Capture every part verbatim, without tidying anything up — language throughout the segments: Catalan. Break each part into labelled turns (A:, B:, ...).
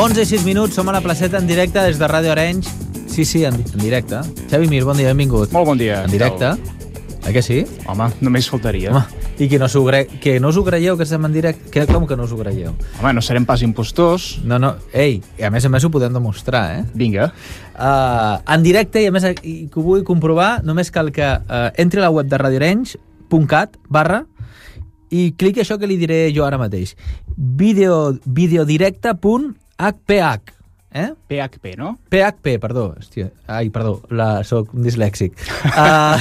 A: onze i sis minuts, som a la placeta en directe des de Ràdio Arenys. Sí, sí, en, en directe. Xavi Mir, bon dia, benvingut.
B: Molt bon dia.
A: En directe. Eh que sí?
B: Home, només faltaria.
A: Home, i que no, cre... que no us ho creieu, que estem en directe? Que, com que no us ho creieu?
B: Home, no serem pas impostors.
A: No, no, ei, a més a més ho podem demostrar, eh?
B: Vinga.
A: Uh, en directe, i a més i que ho vull comprovar, només cal que uh, entri a la web de radioarenys punt cat barra i cliqui això que li diré jo ara mateix. Video, videodirecte punt h p h. Eh?
B: P H P, no?
A: P H P, perdó. Hòstia, ai, perdó, la, soc un dislèxic. uh,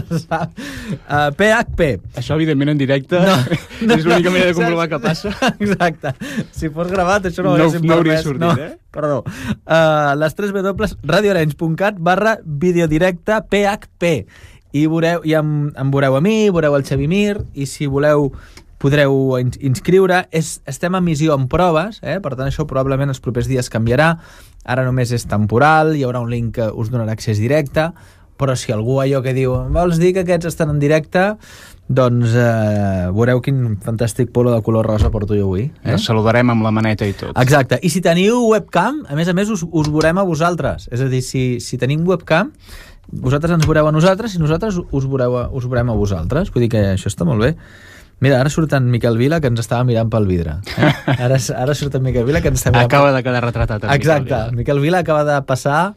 A: uh, P H P.
B: Això, evidentment, en directe
A: no, no,
B: és l'única manera de comprovar què passa.
A: Exacte. Si fos gravat, això no ho
B: no,
A: haguéssim
B: no hauria
A: permès.
B: sortit,
A: no,
B: eh?
A: Perdó. Uh, les tres dobles radioarenys punt cat barra videodirecte P H P. I veureu, ja em, em veureu a mi, veureu el Xavi Mir, i si voleu podreu ins inscriure. És, estem en missió en proves, eh? Per tant això probablement els propers dies canviarà. Ara només és temporal, hi haurà un link que us donarà accés directe, però si algú allò que diu vols dir que aquests estan en directe, doncs eh, veureu quin fantàstic polo de color rosa porto jo avui. Eh?
B: El saludarem amb la maneta i tot.
A: Exacte. I si teniu webcam, a més a més us, us veurem a vosaltres. És a dir, si, si tenim webcam, vosaltres ens veureu a nosaltres i nosaltres us, veureu a, us veurem a vosaltres. Vull dir que això està molt bé. Mira, ara surt en Miquel Vila, que ens estava mirant pel vidre. Eh? Ara, ara surt en Miquel Vila, que ens està mirant...
B: Acaba de quedar retratat en
A: Exacte.
B: Miquel Vila.
A: Miquel Vila acaba de passar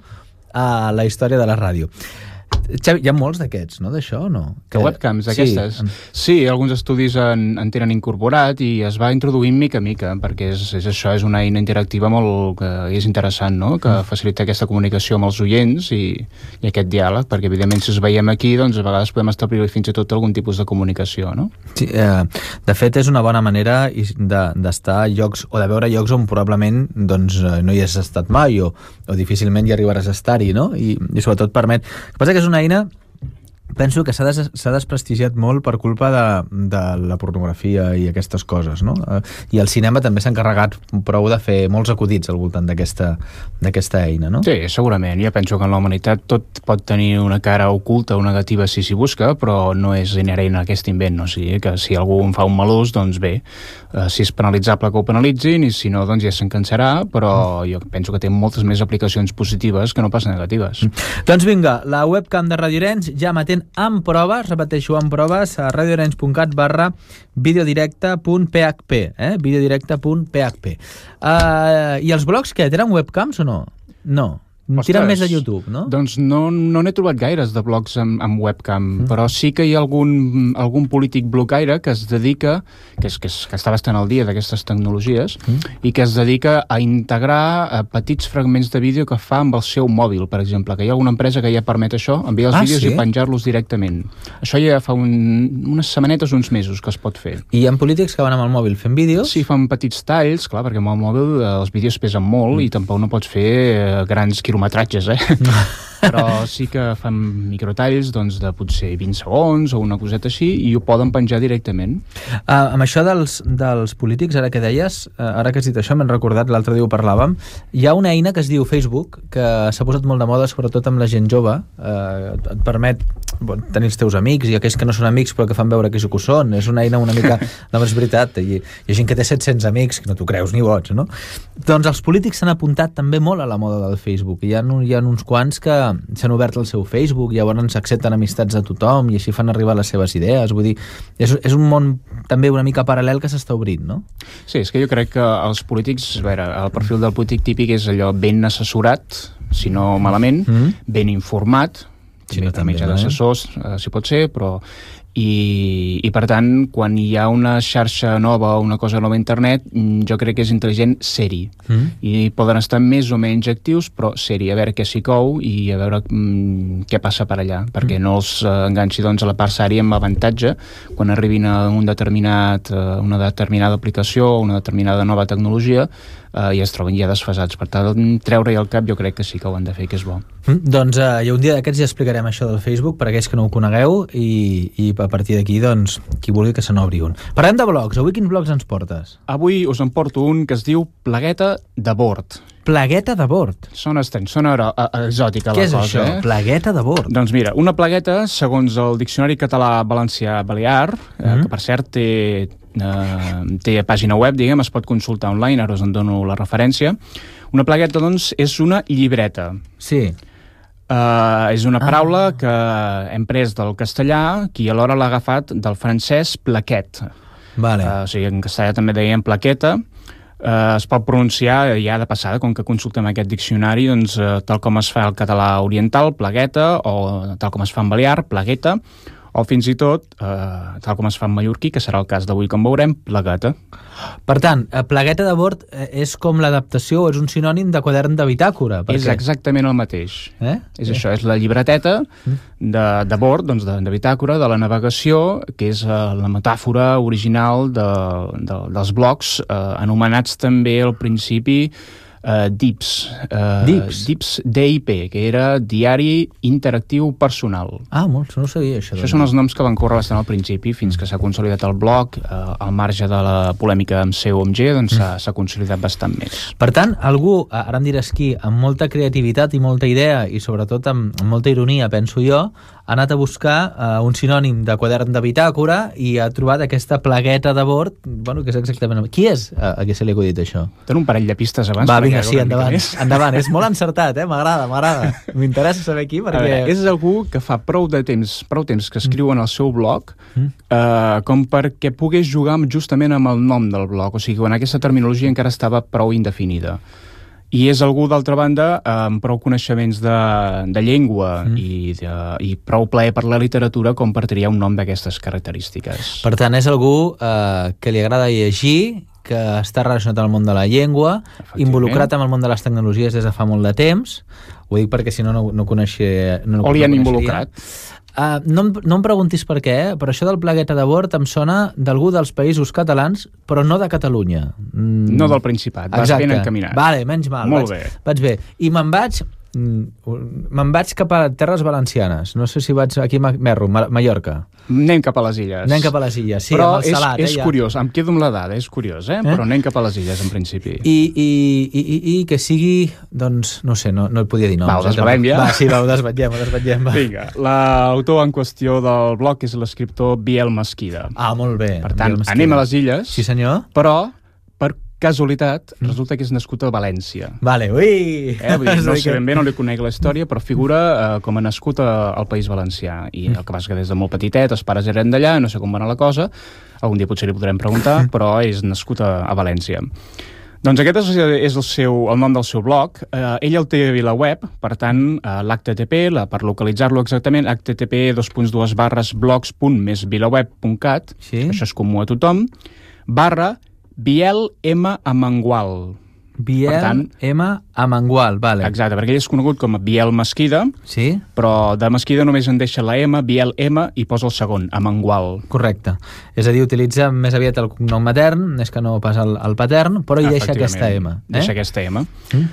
A: a la història de la ràdio. Xavi, hi ha molts d'aquests, no? D'això o no?
B: Que webcams, aquestes?
A: Sí,
B: sí, alguns estudis en, en tenen incorporat i es va introduint mica a mica, perquè és, és això, és una eina interactiva molt que és interessant, no? Que mm. facilita aquesta comunicació amb els oients i, i aquest diàleg, perquè evidentment si es veiem aquí, doncs a vegades podem establir fins i tot algun tipus de comunicació, no?
A: Sí, eh, de fet és una bona manera d'estar a llocs, o de veure llocs on probablement doncs, no hi has estat mai o, o difícilment hi arribaràs a estar-hi, no? I, i sobretot permet... El que passa que és una eina, penso que s'ha des, desprestigiat molt per culpa de, de la pornografia i aquestes coses, no? I el cinema també s'ha encarregat prou de fer molts acudits al voltant d'aquesta d'aquesta eina, no?
B: Sí, segurament. Jo penso que en la humanitat tot pot tenir una cara oculta o negativa si s'hi busca, però no és inherent a aquest invent, no? O sigui, que si algú en fa un mal ús, doncs bé, eh, si és penalitzable que ho penalitzin i si no, doncs ja se'n cansarà, però jo penso que té moltes més aplicacions positives que no pas negatives.
A: Mm. Doncs vinga, la webcam de Radio Arenys ja m'atén en proves, repeteixo, en proves a radioarenys punt cat barra videodirecte punt p h p, eh? videodirecte punt p h p. Uh, I els blogs, què? Tenen webcams o no? No.
B: Ostres,
A: tiren més a YouTube, no?
B: Doncs no no n'he trobat gaires de blogs amb, amb webcam, mm. però sí que hi ha algun, algun polític blogaire que es dedica, que, és, que, és, que està bastant al dia d'aquestes tecnologies, mm. i que es dedica a integrar a petits fragments de vídeo que fa amb el seu mòbil, per exemple, que hi ha alguna empresa que ja permet això, enviar els
A: ah,
B: vídeos
A: sí?
B: i penjar-los directament. Això ja fa un, unes setmanetes, uns mesos que es pot fer.
A: I hi ha polítics que van amb el mòbil fent vídeos?
B: Sí, fan petits talls, clar, perquè amb el mòbil eh, els vídeos pesen molt mm. i tampoc no pots fer eh, grans quilometratges, eh? Però sí que fan microtalls doncs, de potser vint segons o una coseta així i ho poden penjar directament.
A: Uh, amb això dels, dels polítics, ara que deies, uh, ara que has dit això, m'he recordat, l'altre dia ho parlàvem, hi ha una eina que es diu Facebook, que s'ha posat molt de moda, sobretot amb la gent jove, uh, et permet bon, tenir els teus amics i aquells que no són amics però que fan veure que sí que ho són. És una eina una mica... No, és veritat, hi, hi ha gent que té set-cents amics, que no t'ho creus ni boig, no? Doncs els polítics s'han apuntat també molt a la moda del Facebook. Hi ha, hi ha uns quants que s'han obert el seu Facebook, llavors accepten amistats de tothom i així fan arribar les seves idees. Vull dir, és, és un món també una mica paral·lel que s'està obrint, no?
B: Sí, és que jo crec que els polítics, a veure, el perfil del polític típic és allò ben assessorat, si no malament, mm-hmm. ben informat,
A: sí, no,
B: també,
A: també
B: d'assessors, eh, si pot ser, però... I, i per tant, quan hi ha una xarxa nova o una cosa nova a internet, jo crec que és intel·ligent ser-hi. Mm. I poden estar més o menys actius, però ser-hi, a veure què s'hi cou i a veure mm, què passa per allà, perquè mm. no els uh, enganxi doncs, a la part sària amb avantatge quan arribin a un determinat, uh, una determinada aplicació o una determinada nova tecnologia uh, i es troben ja desfasats. Per tant, treure-hi al cap jo crec que sí que ho han de fer, que és bo.
A: Mm. Doncs uh, i un dia d'aquests ja explicarem això del Facebook per aquells que no ho conegueu i, i a partir d'aquí, doncs, qui vulgui que se n'obri un. Parlem de blogs. Avui quins blogs ens portes?
B: Avui us en porto un que es diu Plagueta de bord.
A: Plagueta de bord.
B: Sona estrany, sona exòtica la cosa.
A: Què és això?
B: Eh?
A: Plagueta de bord.
B: Doncs mira, una plagueta, segons el Diccionari Català Valencià Balear, mm-hmm. eh, que per cert té eh, té pàgina web, diguem, es pot consultar online, ara us en dono la referència. Una plagueta, doncs, és una llibreta.
A: Sí.
B: Uh, és una paraula
A: ah.
B: que hem pres del castellà, qui alhora l'ha agafat del francès plaquet.
A: Vale.
B: Uh, o sigui, en castellà també deien plaqueta. Uh, es pot pronunciar ja de passada, com que consultem aquest diccionari, doncs, uh, tal com es fa al català oriental, plagueta, o tal com es fa en balear, plagueta, o fins i tot, uh, tal com es fa en mallorquí, que serà el cas d'avui, com veurem, plagueta.
A: Per tant, plagueta de bord és com l'adaptació, és un sinònim de quadern de bitàcora.
B: És exactament el mateix.
A: Eh?
B: És
A: eh.
B: això, és la llibreteta de, de bord, doncs de, de bitàcora, de la navegació, que és uh, la metàfora original de, de, dels blogs, uh, anomenats també al principi Uh, D I P S. Uh,
A: D I P S?
B: D I P S D I P, que era Diari Interactiu Personal.
A: Ah, molt, no ho sabia, això.
B: Això són els noms que van córrer bastant al principi, fins que s'ha consolidat el blog, uh, al marge de la polèmica amb C o amb G, doncs s'ha mm. consolidat bastant més.
A: Per tant, algú, ara em diràs qui, amb molta creativitat i molta idea, i sobretot amb, amb molta ironia, penso jo, ha anat a buscar uh, un sinònim de quadern de bitàcora i ha trobat aquesta plagueta de bord, bueno, que és exactament... Qui és a, a qui se li ha acudit això?
B: Tenen un parell de pistes abans.
A: Va, vinga, sí, endavant, endavant. És molt encertat, eh? M'agrada, m'agrada. M'interessa saber qui, perquè...
B: Veure, és algú que fa prou de temps, prou temps que escriu en el seu blog mm. uh, com perquè pogués jugar justament amb el nom del blog. O sigui, quan aquesta terminologia encara estava prou indefinida. I és algú, d'altra banda, amb prou coneixements de, de llengua mm. i, de, i prou plaer per la literatura com per triar un nom d'aquestes característiques.
A: Per tant, és algú eh, que li agrada llegir, que està relacionat amb el món de la llengua, involucrat amb el món de les tecnologies des de fa molt de temps. Ho dic perquè si no, no, no coneixia... No,
B: o li han
A: no
B: involucrat.
A: Uh, no, em, no em preguntis per què, eh? Però això del plagueta de bord em sona d'algú dels països catalans, però no de Catalunya.
B: Mm. No del Principat, vas
A: Exacte.
B: ben encaminat.
A: Vale, menys mal.
B: Molt
A: vaig,
B: bé.
A: Vaig bé. I me'n vaig... Me'n vaig cap a Terres Valencianes. No sé si vaig aquí a Merro, Mallorca.
B: Anem cap a les illes.
A: Anem cap a les illes, sí,
B: però
A: amb el salat.
B: Però és, és
A: eh, ja.
B: curiós, em quedo amb la dada, és curiós, eh? eh? Però anem cap a les illes, en principi.
A: I, i, i, i, i que sigui, doncs, no sé, no, no et podia dir noms.
B: Va, ho desvelem ja?
A: Va, sí, va, ho desvetllem, ho desvetllem. Va.
B: Vinga, l'autor en qüestió del blog és l'escriptor Biel Mesquida.
A: Ah, molt bé.
B: Per tant, anem a les illes.
A: Sí, senyor.
B: Però, per casualitat, mm. resulta que és nascut a València.
A: Vale, ui!
B: Eh, vull dir, no sé ben bé, no li conec la història, però figura eh, com a nascut a, al País Valencià. I el que passa que des de molt petitet, els pares eren d'allà, no sé com va anar la cosa, algun dia potser li podrem preguntar, però és nascut a, a València. Doncs aquest és, és el, seu, el nom del seu blog. Eh, ell el té a VilaWeb, per tant, eh, l'H T T P, la, per localitzar-lo exactament, H T T P dos punts dos barres blogs punt més vilaweb punt cat,
A: sí?
B: Això és comú a tothom, barra Biel M. Amengual.
A: Biel tant, M. Amengual, vale.
B: Exacte, perquè ell és conegut com a Biel Mesquida,
A: sí?
B: Però de Mesquida només en deixa la M, Biel M, i posa el segon, Amengual.
A: Correcte. És a dir, utilitza més aviat el cognom matern, és que no pas el, el patern, però hi deixa aquesta M. Eh?
B: Deixa aquesta M. Mm.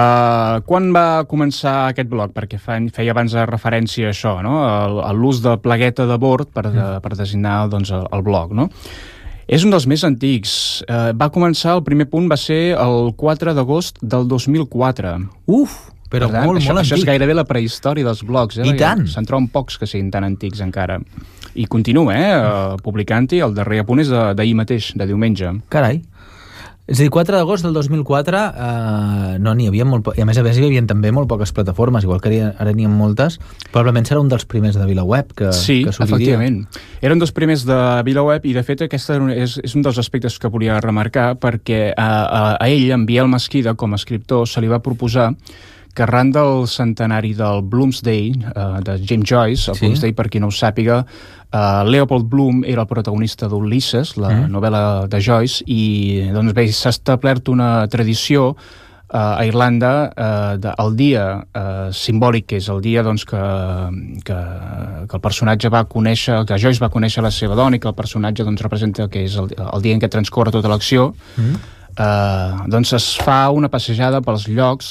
B: Uh, quan va començar aquest blog? Perquè fa, feia abans de referència a això, no? A l'ús de plagueta de bord per, de, per designar doncs, el, el blog, no? És un dels més antics. Uh, va començar, el primer punt va ser el quatre d'agost del dos mil quatre.
A: Uf, però tant, molt,
B: això,
A: molt
B: això
A: antic.
B: és gairebé la prehistòria dels blogs. Eh?
A: I tant.
B: Se'n troben pocs que siguin tan antics encara. I continua, eh, uh, publicant-hi. El darrer apunt és d'ahir mateix, de diumenge.
A: Carai. És a dir, quatre d'agost del dos mil quatre, eh, no, n'hi havia molt... Po- I a més a més hi havia també molt poques plataformes, igual que ara n'hi ha moltes. Probablement serà un dels primers de VilaWeb que,
B: sí,
A: que s'obriria.
B: Sí, efectivament. Era un dels primers de VilaWeb i, de fet, aquesta és, és un dels aspectes que volia remarcar perquè a, a, a ell, en Biel Mesquida, com a escriptor, se li va proposar que arran del centenari del Bloomsday, uh, de James Joyce, el sí? Bloomsday, per qui no ho sàpiga, uh, Leopold Bloom era el protagonista d'Ulisses, la mm. novel·la de Joyce, i doncs bé, s'ha establert una tradició uh, a Irlanda uh, de, el dia uh, simbòlic, que és el dia doncs, que, que, que el personatge va conèixer, que Joyce va conèixer la seva dona i que el personatge doncs, representa que és el, el dia en què transcorre tota l'acció. Mm. Uh, doncs es fa una passejada pels llocs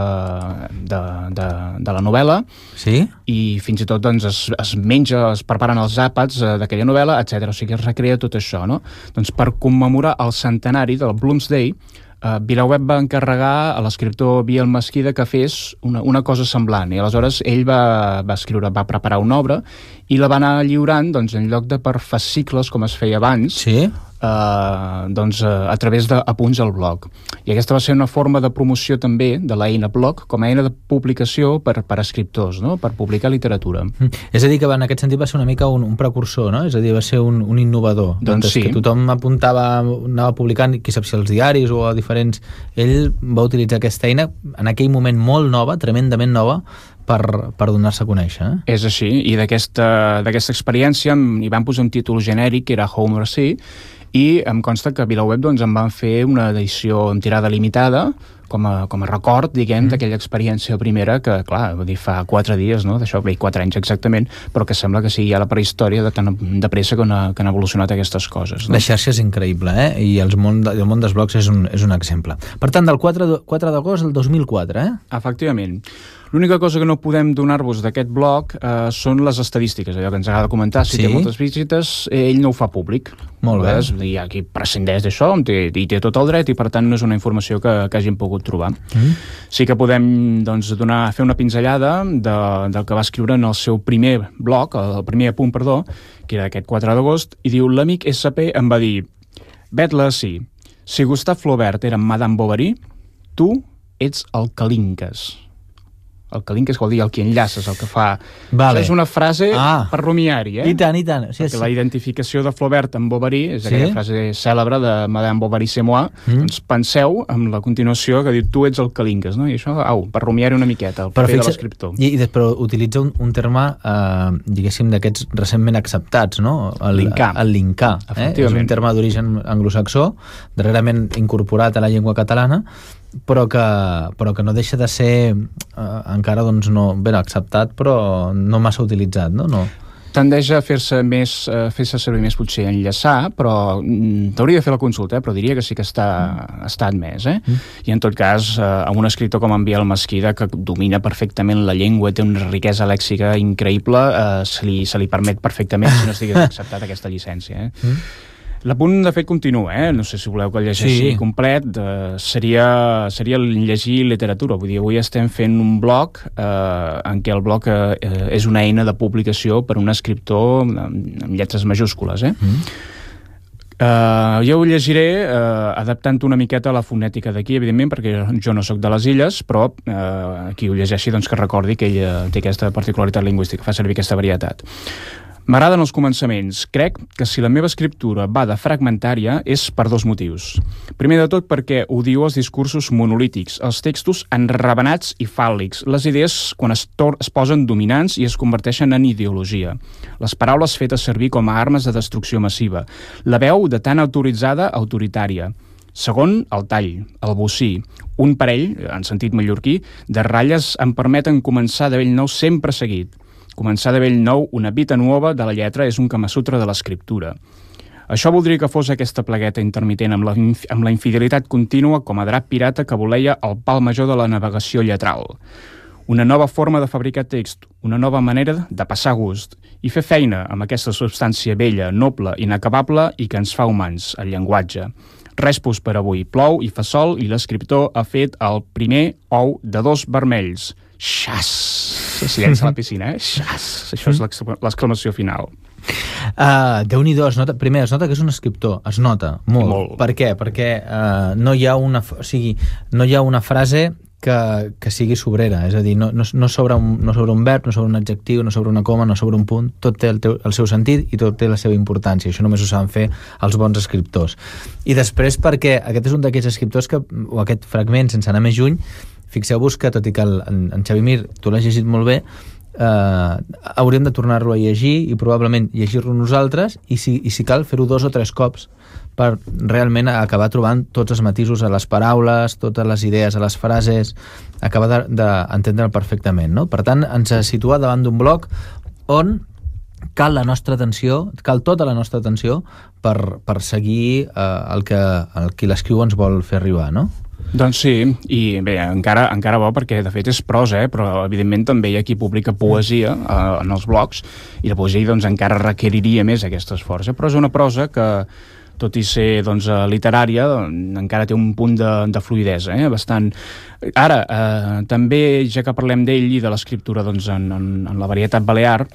B: uh, de, de, de la novel·la,
A: sí?
B: I fins i tot doncs, es, es menja, es preparen els àpats uh, d'aquella novel·la, etcètera. O sigui, es recrea tot això, no? Doncs per commemorar el centenari del Bloomsday, uh, VilaWeb va encarregar a l'escriptor Biel Mesquida que fes una, una cosa semblant, i aleshores ell va, va escriure, va preparar una obra i la va anar lliurant, doncs, en lloc de per fascicles, com es feia abans,
A: sí?
B: eh, doncs, a través d'apunts al blog. I aquesta va ser una forma de promoció també de l'eina blog com a eina de publicació per, per escriptors, no? Per publicar literatura.
A: Mm. És a dir, que en aquest sentit va ser una mica un, un precursor, no? És a dir, va ser un, un innovador.
B: Doncs sí.
A: Que tothom apuntava, anava publicant, qui sap si als diaris o a diferents... Ell va utilitzar aquesta eina en aquell moment molt nova, tremendament nova, per, per donar-se a conèixer. Eh?
B: És així, i d'aquesta d'aquesta experiència hi van posar un títol genèric que era Home Mercy, i em consta que a VilaWeb doncs, em van fer una edició en tirada limitada com a, com a record, diguem, mm. d'aquella experiència primera que, clar, vull dir, fa quatre dies, no? D'això, bé, quatre anys exactament, però que sembla que sigui ja la prehistòria de tan de pressa que, han, que han evolucionat aquestes coses. No?
A: La xarxa és increïble, eh? I els món, el món dels blogs és un, és un exemple. Per tant, del quatre d'agost al dos mil quatre, eh?
B: Efectivament. L'única cosa que no podem donar-vos d'aquest blog eh, són les estadístiques, allò que ens agrada comentar, si sí? té moltes visites, ell no ho fa públic.
A: Molt bé.
B: Hi ha qui prescindeix d'això, i té tot el dret, i per tant no és una informació que, que hagin pogut trobar. Mm. Sí que podem doncs, donar, fer una pinzellada de, del que va escriure en el seu primer blog, el primer apunt, perdó, que era aquest quatre d'agost, i diu: l'amic S P em va dir: vet-la així, si Gustave Flaubert era Madame Bovary, tu ets el Calinques. El calinques vol dir el que enllaces, el que fa...
A: Vale.
B: Això és una frase
A: ah.
B: per rumiar-hi, eh?
A: I tant, i tant. Sí,
B: Perquè
A: sí.
B: la identificació de Flaubert amb Bovary és aquella
A: sí?
B: frase cèlebre de Madame Bovary c'est moi. Mm. Doncs penseu en la continuació que diu tu ets el calinques, no? I això, au, per rumiar-hi una miqueta, el paper de l'escriptor.
A: I, i però utilitza un, un terme, eh, diguéssim, d'aquests recentment acceptats, no? El
B: linkar.
A: El linkar. Eh? És un terme d'origen anglosaxó, darrerament incorporat a la llengua catalana, però que, però que no deixa de ser eh, encara doncs no ben acceptat, però no massa utilitzat, no? no.
B: Tendeix a fer-se més, uh, fer-se servir més potser enllaçar, però mm, t'hauria de fer la consulta, eh? Però diria que sí que està, mm. està admès, eh? Mm. I en tot cas, uh, amb un escriptor com en Biel Mesquida, que domina perfectament la llengua, té una riquesa lèxica increïble, uh, se, li, se li permet perfectament si no estigués acceptat aquesta llicència, eh? Mm. L'apunt, de fet, continua, eh? No sé si voleu que el llegeixi sí. complet. Eh, seria, seria llegir literatura. Vull dir, avui estem fent un blog eh, en què el blog eh, és una eina de publicació per un escriptor amb, amb lletres majúscules, eh? Mm. Uh, jo ho llegiré uh, adaptant una miqueta a la fonètica d'aquí, evidentment, perquè jo no sóc de les illes, però uh, qui ho llegeixi doncs, que recordi que ell té aquesta particularitat lingüística, fa servir aquesta varietat. M'agraden els començaments. Crec que si la meva escriptura va de fragmentària és per dos motius. Primer de tot perquè odio els discursos monolítics, els textos enravenats i fàl·lics, les idees quan es, es posen dominants i es converteixen en ideologia, les paraules fetes servir com a armes de destrucció massiva, la veu de tan autoritzada autoritària. Segon, el tall, el bocí. Un parell, en sentit mallorquí, de ratlles em permeten començar de bell nou sempre seguit. Començar de bell nou una vita nova de la lletra és un kamasutra de l'escriptura. Això voldria que fos aquesta plagueta intermitent amb la, amb la infidelitat contínua com a drap pirata que voleia el pal major de la navegació lletral. Una nova forma de fabricar text, una nova manera de passar gust i fer feina amb aquesta substància vella, noble, inacabable i que ens fa humans, el llenguatge. Res pus per avui, plou i fa sol i l'escriptor ha fet el primer ou de dos vermells. Xas! Se llença a la piscina, eh? Xas! Això és l'exclamació final.
A: Uh, Déu-n'hi-do, es nota, primer es nota que és un escriptor, es nota molt. molt. Per què? Perquè uh, no hi ha una, o sigui, no hi ha una frase que, que sigui sobrera, és a dir, no, no, no, sobre un, no sobre un verb, no sobre un adjectiu, no sobre una coma, no sobre un punt, tot té el, teu, el seu sentit i tot té la seva importància. Això només ho saben fer els bons escriptors. I després perquè aquest és un d'aquests escriptors que, o aquest fragment, sense anar més lluny, fixeu-vos que, tot i que el, en, en Xavimir tu l'has llegit molt bé, eh, hauríem de tornar-lo a llegir i probablement llegir-lo nosaltres i si, i si cal fer-ho dos o tres cops per realment acabar trobant tots els matisos a les paraules, totes les idees a les frases, acabar d'entendre'l de, perfectament, no? Per tant, ens situa davant d'un bloc on cal la nostra atenció, cal tota la nostra atenció per, per seguir eh, el que el qui l'escriu ens vol fer arribar, no?
B: Doncs sí, i bé, encara, encara bo perquè de fet és prosa, eh? Però evidentment també hi ha qui publica poesia eh, en els blogs i la poesia doncs, encara requeriria més aquest esforç, eh? Però és una prosa que, tot i ser doncs, literària, encara té un punt de, de fluïdesa, eh? Bastant. Ara, eh, també, ja que parlem d'ell i de l'escriptura doncs, en, en, en la varietat balear,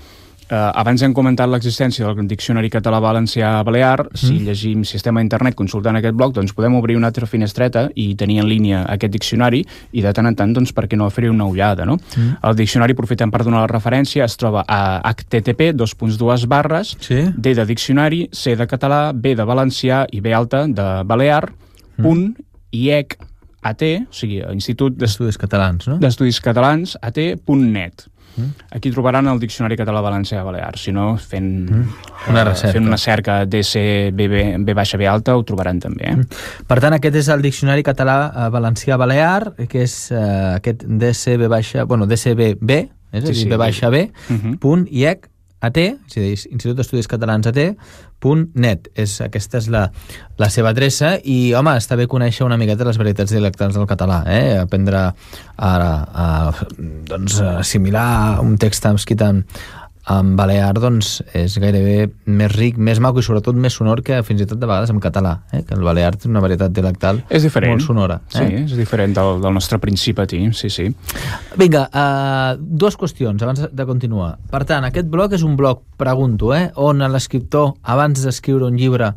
B: Uh, abans hem comentat l'existència del Diccionari Català-Valencià-Balear. Mm. Si llegim Sistema d'Internet consultant aquest blog, doncs podem obrir una altra finestreta i tenir en línia aquest diccionari i de tant en tant, doncs, per què no fer-hi una ullada, no? Mm. El diccionari, aprofitem per donar la referència, es troba a H T T P dos punts dos barres, sí. D de diccionari, C de català, B de valencià i B alta de balear, mm. punt, I E C, A T, o sigui, Institut
A: d'Estudis Catalans, no?
B: d'Estudis Catalans, A T punt net. Aquí trobaran el Diccionari Català-Valencià-Balear. Si no, fent una recerca, fent una cerca D C B B B alta ho trobaran també. Eh?
A: Per tant, aquest és el Diccionari Català-Valencià-Balear, que és uh, aquest D C B B, bueno, D C B B, és a dir, sí, sí, B B, uh-huh. punt I E C, A T, és a dir, Institut d'Estudis Catalans A T, punt net. És, aquesta és la, la seva adreça i, home, està bé conèixer una miqueta les varietats dialectals del català, eh? Aprendre a, a, a doncs, assimilar un text escrit en, en balear, doncs, és gairebé més ric, més maco i sobretot més sonor que fins i tot de vegades en català, eh? Que el balear té una varietat dialectal
B: és diferent.
A: Molt sonora. Eh?
B: Sí, és diferent del, del nostre principatí, sí, sí.
A: Vinga, uh, dues qüestions abans de continuar. Per tant, aquest blog és un blog, pregunto, eh? on l'escriptor, abans d'escriure un llibre,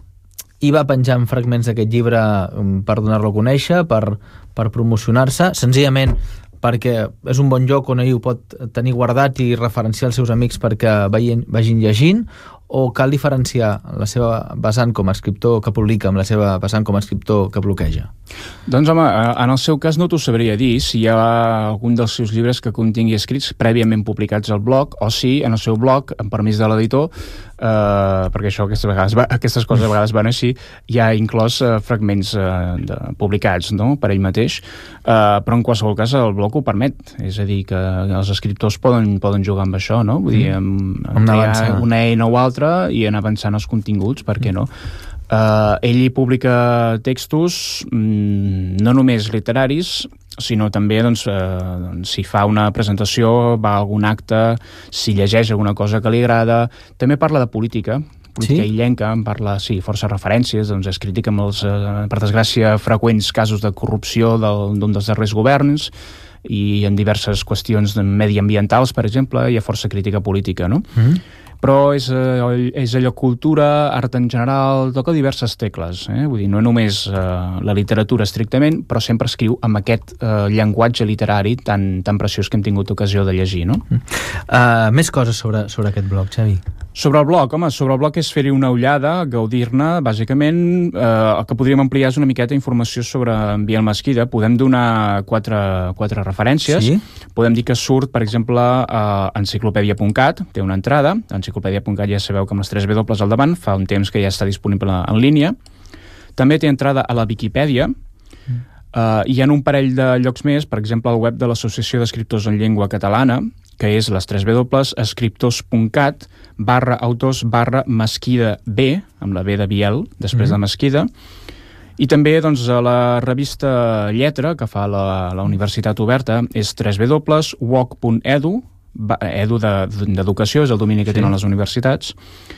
A: i va penjant fragments d'aquest llibre per donar-lo a conèixer, per, per promocionar-se, senzillament perquè és un bon lloc on ell ho pot tenir guardat i referenciar els seus amics perquè vagin, vagin llegint, o cal diferenciar la seva vessant com a escriptor que publica amb la seva vessant com a escriptor que bloqueja?
B: Doncs home, en el seu cas no t'ho sabria dir si hi ha algun dels seus llibres que contingui escrits prèviament publicats al blog o si en el seu blog, amb permís de l'editor, eh, perquè això aquestes, vegades va, aquestes coses a vegades van així, hi ha inclòs eh, fragments eh, de, publicats, no?, per ell mateix, eh, però en qualsevol cas el blog ho permet, és a dir, que els escriptors poden, poden jugar amb això, no? Vull dir, amb, amb crear una eina o altra i anar avançant els continguts, per què no? Uh, ell hi publica textos mm, no només literaris, sinó també doncs, uh, doncs, si fa una presentació, va a algun acte, si llegeix alguna cosa que li agrada, també parla de política, política sí? illenca, en parla, sí, força referències, doncs és crític amb els, uh, per desgràcia, freqüents casos de corrupció del, d'un dels darrers governs, i en diverses qüestions mediambientals, per exemple, hi ha força crítica política, no? Mm-hmm. Però és, és allò cultura, art en general, toca diverses tecles, eh? Vull dir, no només eh, la literatura estrictament, però sempre escriu amb aquest eh, llenguatge literari tan, tan preciós que hem tingut ocasió de llegir, no?
A: Uh, més coses sobre, sobre aquest blog, Xavi.
B: Sobre el blog, home, sobre el blog és fer-hi una ullada, gaudir-ne, bàsicament, eh, el que podríem ampliar és una miqueta informació sobre en Biel Mesquida. Podem donar quatre, quatre referències. Sí? Podem dir que surt, per exemple, a enciclopèdia punt cat, té una entrada, enciclopèdia punt cat ja sabeu que amb les tres W al davant, fa un temps que ja està disponible en línia. També té entrada a la Viquipèdia, mm. uh, hi ha un parell de llocs més, per exemple, al web de l'Associació d'Escriptors en Llengua Catalana, que és les tres W, escriptors punt cat, barra autors, barra Mesquida B, amb la B de Biel, després mm. de Mesquida, i també doncs, a la revista Lletra, que fa la, la Universitat Oberta, és tres W, u o c punt e d u, edu d'educació, és el domini que sí. tenen les universitats,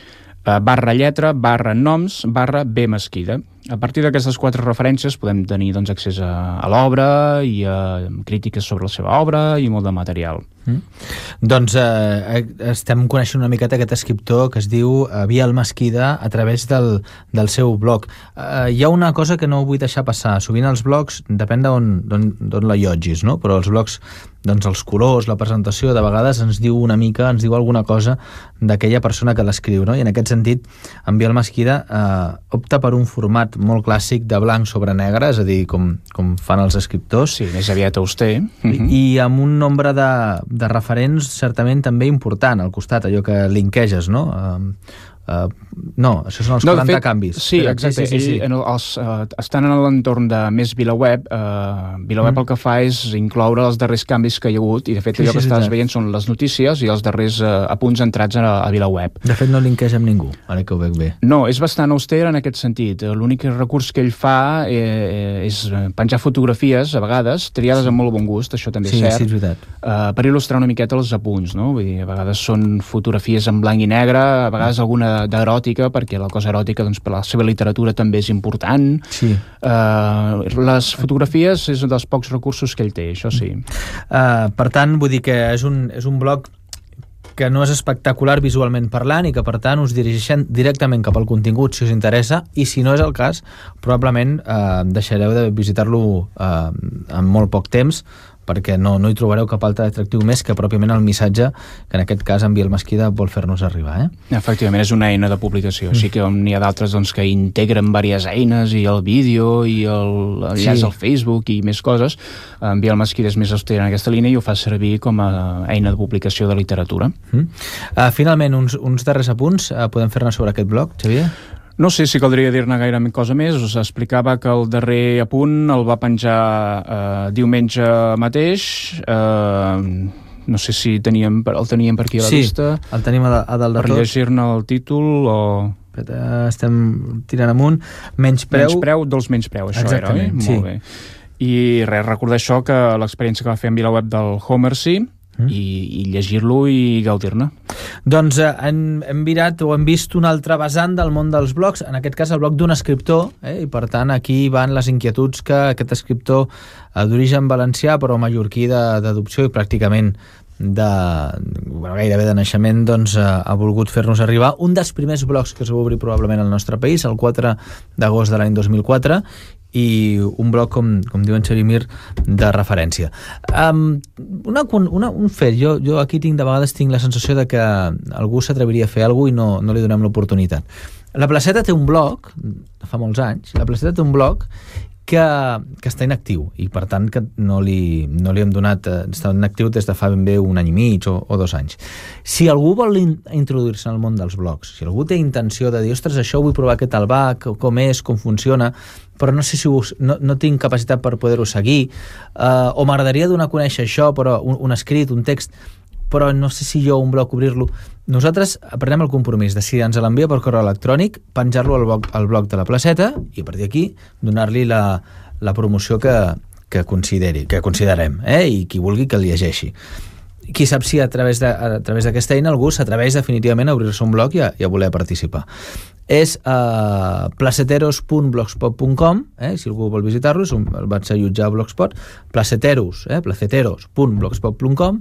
B: barra lletra, barra noms, barra B Mesquida. A partir d'aquestes quatre referències podem tenir doncs, accés a, a l'obra i a crítiques sobre la seva obra i molt de material. Mm.
A: Doncs eh, estem coneixent una miqueta aquest escriptor que es diu Biel Mesquida a través del, del seu blog. Eh, hi ha una cosa que no vull deixar passar. Sovint els blogs, depèn d'on la llotgis, no? Però els blogs, doncs els colors, la presentació, de vegades ens diu una mica, ens diu alguna cosa d'aquella persona que l'escriu, no? I en aquest sentit, en Biel Mesquida eh, opta per un format molt clàssic de blanc sobre negre, és a dir, com, com fan els escriptors.
B: Sí, més aviat auster.
A: I, i amb un nombre de, de referents certament també important al costat, allò que linkeges, no? Uh, Uh, no, això són els no, quaranta fet, canvis.
B: Sí, però, exacte. Sí, sí, sí, sí. En el, els, uh, estan en l'entorn de més VilaWeb. Uh, VilaWeb mm. el que fa és incloure els darrers canvis que hi ha hagut i de fet sí, allò sí, que sí, estàs sí. veient són les notícies i els darrers uh, apunts entrats a, a VilaWeb.
A: De fet no linkeja amb ningú, ara que ho veig bé.
B: No, és bastant auster en aquest sentit. L'únic recurs que ell fa eh, és penjar fotografies, a vegades, triades sí. amb molt bon gust, això també
A: sí,
B: és cert.
A: Sí, és veritat.
B: Uh, per il·lustrar una miqueta els apunts, no? Vull dir, a vegades són fotografies en blanc i negre, a vegades alguna d'eròtica, perquè la cosa eròtica doncs, per la seva literatura també és important.
A: Sí.
B: Uh, les fotografies és un dels pocs recursos que ell té, això sí.
A: Uh, per tant, vull dir que és un, és un blog que no és espectacular visualment parlant i que, per tant, us dirigeixen directament cap al contingut si us interessa, i si no és el cas, probablement eh, deixareu de visitar-lo eh, en molt poc temps, perquè no, no hi trobareu cap altre atractiu més que pròpiament el missatge que en aquest cas en Biel Mesquida vol fer-nos arribar. Eh?
B: Efectivament, és una eina de publicació, així que n'hi ha d'altres doncs, que integren diverses eines, i el vídeo, i el enllaç sí. al Facebook, i més coses. En Biel Mesquida és més auster en aquesta línia i ho fa servir com a eina de publicació de literatura.
A: Mm. Uh, finalment, uns, uns darrers apunts uh, podem fer-ne sobre aquest blog, Xavier?
B: No sé si caldria dir-ne gaire cosa més. Us explicava que el darrer apunt el va penjar eh, diumenge mateix. Eh, no sé si teníem, el teníem per aquí a la
A: sí,
B: vista.
A: Sí, el tenim a, a dalt de
B: per
A: tot.
B: Per llegir-ne el títol o...
A: Estem tirant amunt. Menyspreu...
B: Menyspreu dels menyspreu, això
A: exactament,
B: era, oi?
A: Sí.
B: Molt bé. I res, recordar això, que l'experiència que va fer en VilaWeb del Homercy, Mm. i, i llegir-lo i gaudir-ne.
A: Doncs eh, hem, hem mirat o hem vist un altre vessant del món dels blogs, en aquest cas el blog d'un escriptor, eh, i per tant aquí van les inquietuds que aquest escriptor eh, d'origen valencià però mallorquí d'adopció i pràcticament de, bueno, gairebé de naixement, doncs eh, ha volgut fer-nos arribar un dels primers blogs que es va obrir probablement al nostre país, el quatre d'agost de l'any dos mil quatre, i un blog, com, com diu en Xavier Mir, de referència. Um, una, una, un fet, jo, jo aquí tinc, de vegades tinc la sensació de que algú s'atreviria a fer alguna cosa i no, no li donem l'oportunitat. La Placeta té un blog, fa molts anys, la Placeta té un blog que, que està inactiu, i per tant que no li, no li hem donat, està inactiu des de fa ben bé un any i mig o, o dos anys. Si algú vol in, introduir-se en el món dels blogs, si algú té intenció de dir, ostres, això vull provar què tal va, com és, com funciona, però no sé si us, no, no tinc capacitat per poder-ho seguir, eh, o m'agradaria donar a conèixer això, però un, un escrit, un text, però no sé si jo un blog obrir-lo. Nosaltres prenem el compromís de, si ens l'envia per correu electrònic, penjar-lo al blog, al blog de la Placeta i a partir d'aquí donar-li la, la promoció que, que consideri, que considerem, eh? I qui vulgui que el llegeixi. Qui sap si a través de, a través d'aquesta eina algú s'atreveix definitivament a obrir-se un blog i a, i a voler participar. És uh, placeteros punt blogspot punt com, eh? Si algú vol visitar-lo, el vaig allotjar a Blogspot, placeteros, eh? placeteros punt blogspot punt com,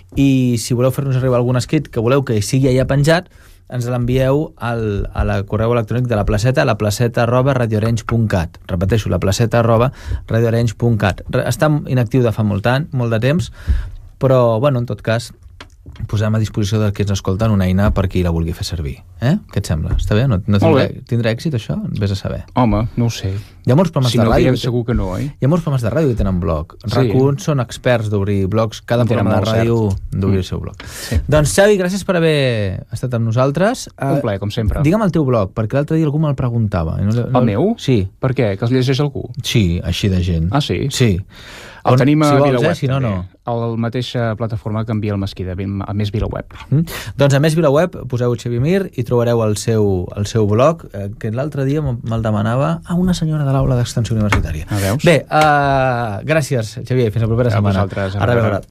A: i si voleu fer-nos arribar algun escrit que voleu que sigui allà penjat, ens l'envieu al, a la correu electrònic de la Placeta, la placeta arroba radioarenys punt cat. Repeteixo, la placeta arroba radioarenys punt cat. Està inactiu de fa molt, tant, molt de temps, però, bueno, en tot cas, posem a disposició del que ens escolten una eina per qui la vulgui fer servir. Eh? Què et sembla? Està bé? No, no tindrà, tindrà èxit, això? Vés a saber.
B: Home, no ho sé.
A: Hi ha molts programes
B: si
A: de
B: no
A: ràdio...
B: Si no segur que no, eh?
A: Hi ha molts programes de ràdio que tenen blog. Sí. R A C U són experts d'obrir blogs. Cada programa de ràdio d'obrir el seu blog. Sí. Doncs, Xavi, gràcies per haver estat amb nosaltres.
B: Un plaer, com sempre.
A: Digue'm el teu blog, perquè l'altre dia algú me'l preguntava. No, no...
B: El meu?
A: Sí.
B: Per què? Que els llegeix algú?
A: Sí, així de gent.
B: Ah, sí?
A: Sí.
B: El tenim a
A: si vols,
B: VilaWeb,
A: eh? Si no,
B: també.
A: no.
B: A la mateixa plataforma que envia el Mesquida, a Més VilaWeb.
A: Mm. Doncs a Més VilaWeb poseu Xavier Mir i trobareu el seu, el seu blog, eh, que l'altre dia me'l demanava a una senyora de l'aula d'extensió universitària.
B: Ah, veus?
A: Bé, uh, gràcies, Xavier. Fins la propera
B: a
A: setmana.
B: Vosaltres,
A: a reveure.